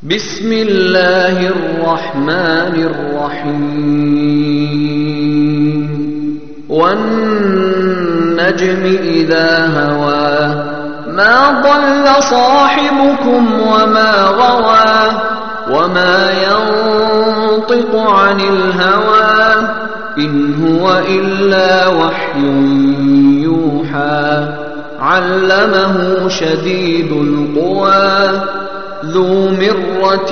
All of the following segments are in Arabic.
بسم الله الرحمن الرحيم والنجم إذا هوى ما ضل صاحبكم وما غوى وما ينطق عن الهوى إن هو إلا وحي يوحى علمه شديد القوى ذو مرة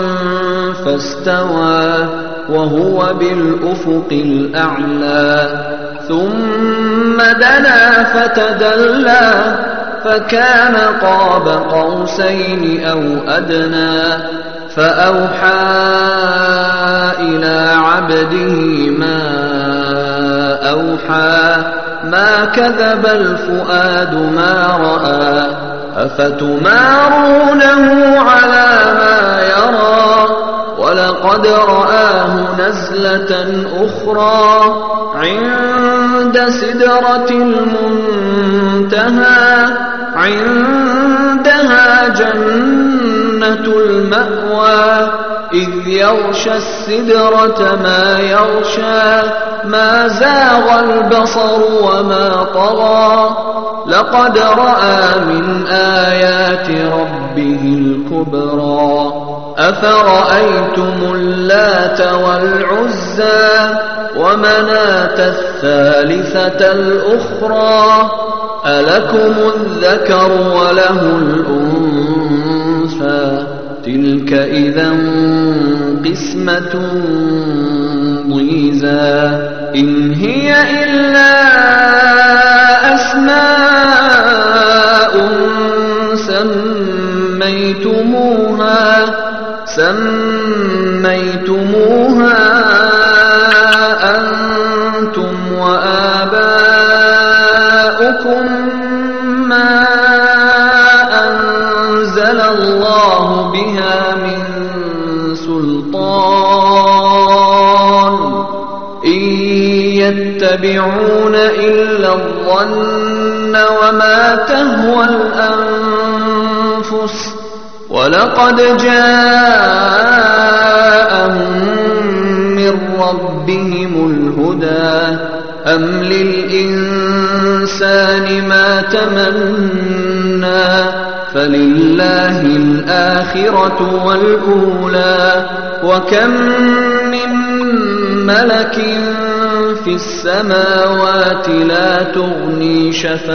فاستوى وهو بالأفق الأعلى ثم دنا فتدلى فكان قاب قوسين أو أدنى فأوحى إلى عبده ما أوحى ما كذب الفؤاد ما رأى أفتمارونه على ما يرى ولقد رآه نزلة أخرى عند سدرة المنتهى عندها جنة المأوى إذ يغشى السدرة ما يغشى ما زاغ البصر وما طغى لقد رأى من آيات ربه الكبرى أفرأيتم اللات والعزى ومناة الثالثة الأخرى ألكم الذكر وله الأنثى تلك إذا قسمة ضيزى إن هي إلا أسماء سميتموها أنتم وآباؤكم ما أنزل الله بها من سلطان إن يتبعون إلا الظن وما تهوى الأنفس ولقد جاءهم من ربهم الهدى أم للإنسان ما تمنى فلله الآخرة والأولى وكم من ملك في السماوات لا تغني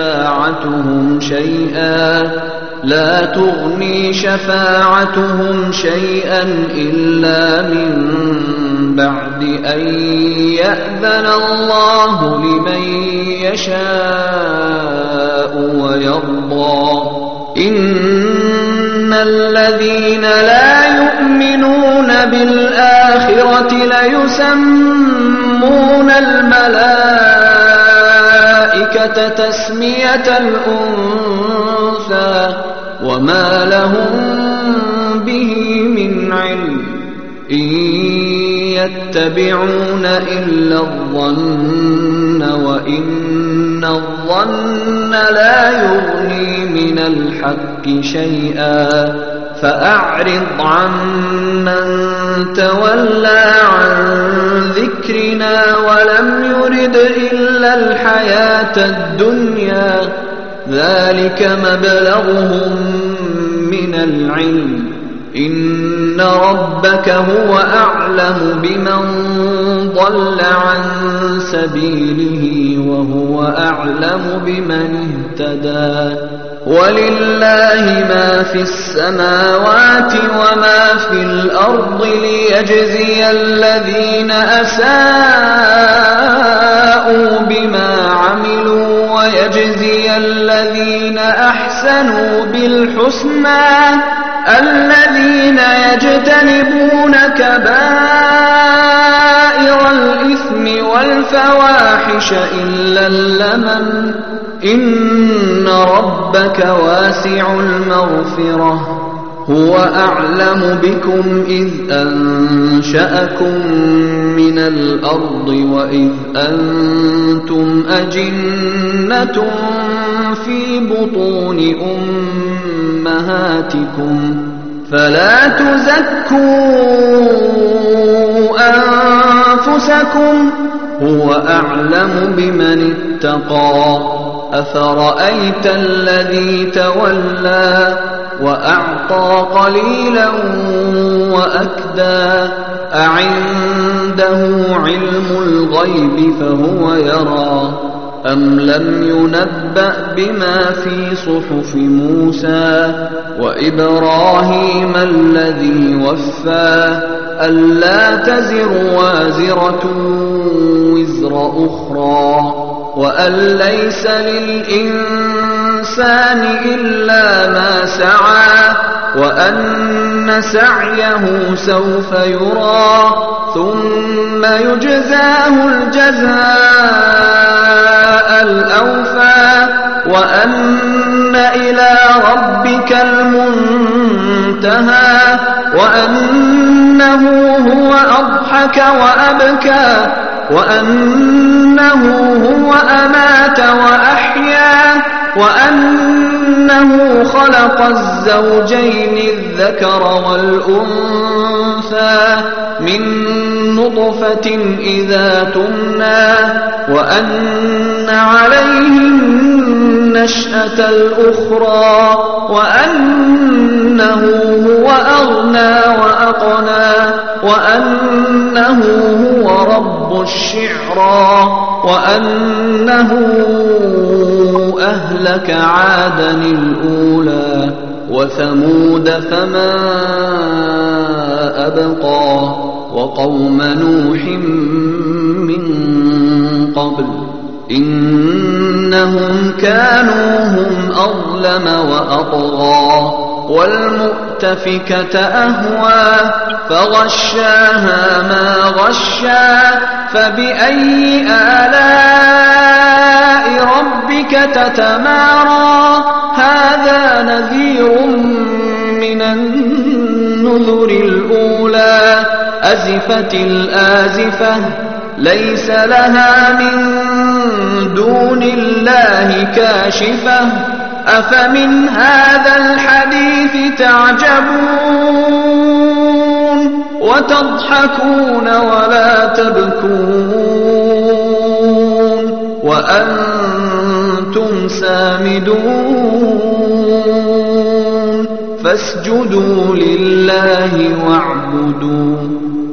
شفاعتهم شيئا إلا من بعد أن يأذن الله لمن يشاء ويرضى إن الذين لا يؤمنون بالآخرة ليسمون الملائكة تسمية الأنثى وما لهم به من علم إن يتبعون إلا الظن وإن الظن لا يغني من الحق شيئا فأعرض عمن تولى عن ذكرنا ولم يرد إلا الحياة الدنيا ذلك مبلغهم من العلم إن ربك هو أعلم بمن ضل عن سبيله وهو أعلم بمن اهتدى ولله ما في السماوات وما في الأرض ليجزي الذين أساءوا بما عملوا ويجزي الذين أحسنوا بالحسنى الذين يجتنبون كبائر الإثم والفواحش إلا اللمم إن ربك واسع المغفرة هو أعلم بكم إذ أنشأكم من الأرض وإذ أنتم أجنة في بطون أمهاتكم فلا تزكوا أنفسكم هو أعلم بمن اتقى أفرأيت الذي تولى وأعطى قليلا وأكدى أعنده علم الغيب فهو يرى أم لم ينبأ بما في صحف موسى وإبراهيم الذي وفى ألا تزر وازرة وزر أخرى وأن ليس للإنسان إلا ما سعى وأن سعيه سوف يرى ثم يجزاه الجزاء الأوفى وأن إلى ربك المنتهى وأنه هو أضحك وأبكى وأنه هو أمات وأحيا وأنه خلق الزوجين الذكر والأنثى من نطفة إذا تمنى وأن عليه النشأة الأخرى وأنه هو أغنى وأقنى وأنه هو رب الشعرى وأنه أهلك عادا الأولى وثمود فما أبقى وقوم نوح من قبل إنهم كانوا هم أظلم وأطغى والمؤتفكة أهوى فغشاها ما غشا فبأي آلاء ربك تتمارى هذا نذير من النذر الأولى أزفت الآزفة ليس لها من دون الله كاشفة أفمن هذا الحديث تعجبون وتضحكون ولا تبكون وأنتم سامدون فاسجدوا لله واعبدوا